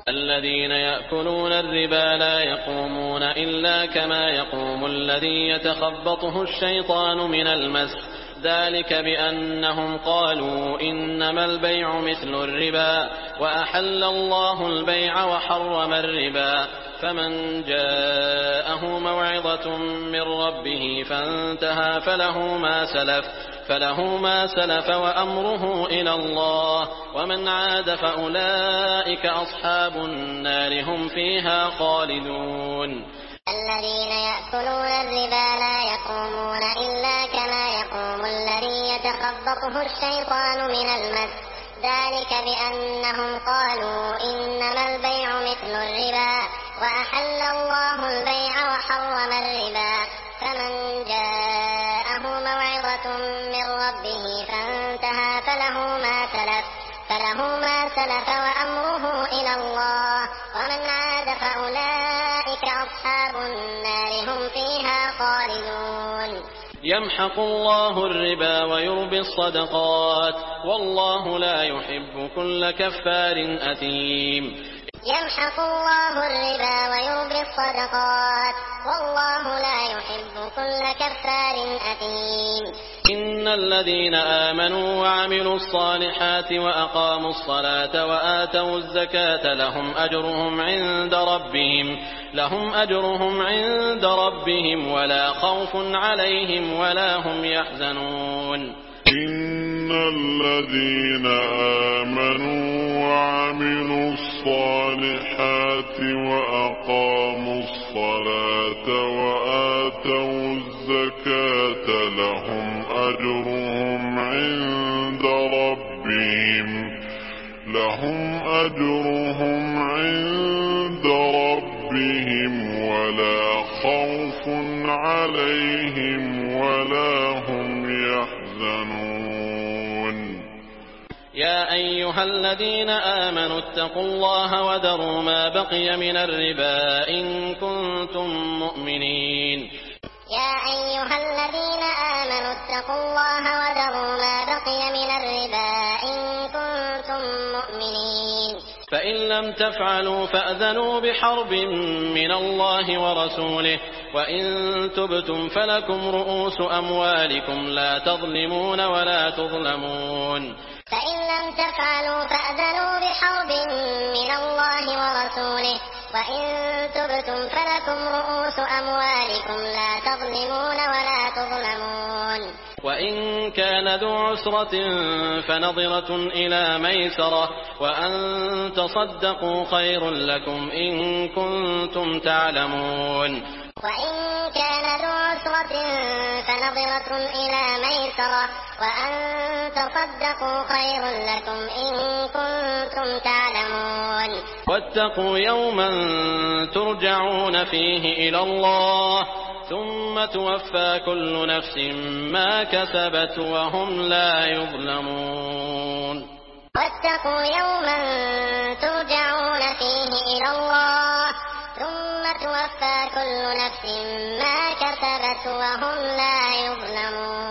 الذين يأكلون الربا لا يقومون إلا كما يقوم الذي يتخبطه الشيطان من المس، ذلك بأنهم قالوا إنما البيع مثل الربا وأحل الله البيع وحرم الربا، فمن جاءه موعظة من ربه فانتهى فله ما سلف وأمره إلى الله، ومن عاد فأولئك أصحاب النار هم فيها خالدون. الذين يأكلون الربا لا يقومون إلا كما يقوم الذي يتخبطه الشيطان من المس، ذلك بأنهم قالوا إنما البيع مثل الربا وأحل الله البيع وحرم الربا، فمن جاءه موعظة من ربه فانتهى فله ما سلف وأمره إلى الله، ومن عاد فأولئك أصحاب النار هم فيها خالدون. يمحق الله الربا ويربي الصدقات والله لا يحب كل كفار أثيم. يمحق الله الربا ويربي الصدقات والله لا يحب كل كفار أثيم. إن الذين آمنوا وعملوا الصالحات وأقاموا الصلاة وآتوا الزكاة لهم أجرهم عند ربهم ولا خوف عليهم ولا هم يحزنون. إن الذين آمنوا وعملوا الصالحات وأقاموا الصلاة وآتوا الزكاة لهم أجرهم عند ربهم ولا خوف عليهم ولا هم يحزنون. يا أيها الذين آمنوا اتقوا الله وذروا ما بقي من الربا إن كنتم مؤمنين. يا أيها الذين آمنوا اتقوا الله وذروا ما بقي من الربا إن كنتم مؤمنين. فإن لم تفعلوا فأذنوا بحرب من الله ورسوله، وإن تبتم فلكم رؤوس أموالكم لا تظلمون ولا تظلمون. فإن لم تفعلوا فأذنوا بحرب من الله ورسوله، وإن تبتم فلكم رؤوس أموالكم لا تظلمون ولا تظلمون. وإن كان ذو عسرة فنظرة إلى ميسرة، وأن تصدقوا خير لكم إن كنتم تعلمون. وإن كان ذو عسرة فنظرة إلى ميسرة، وأن تصدقوا خير لكم إن كنتم تعلمون. واتقوا يوما ترجعون فيه إلى الله ثم توفى كل نفس ما كسبت وهم لا يظلمون. واتقوا يوما ترجعون فيه إلى الله ثم توفى كل نفس ما كسبت وهم لا يظلمون.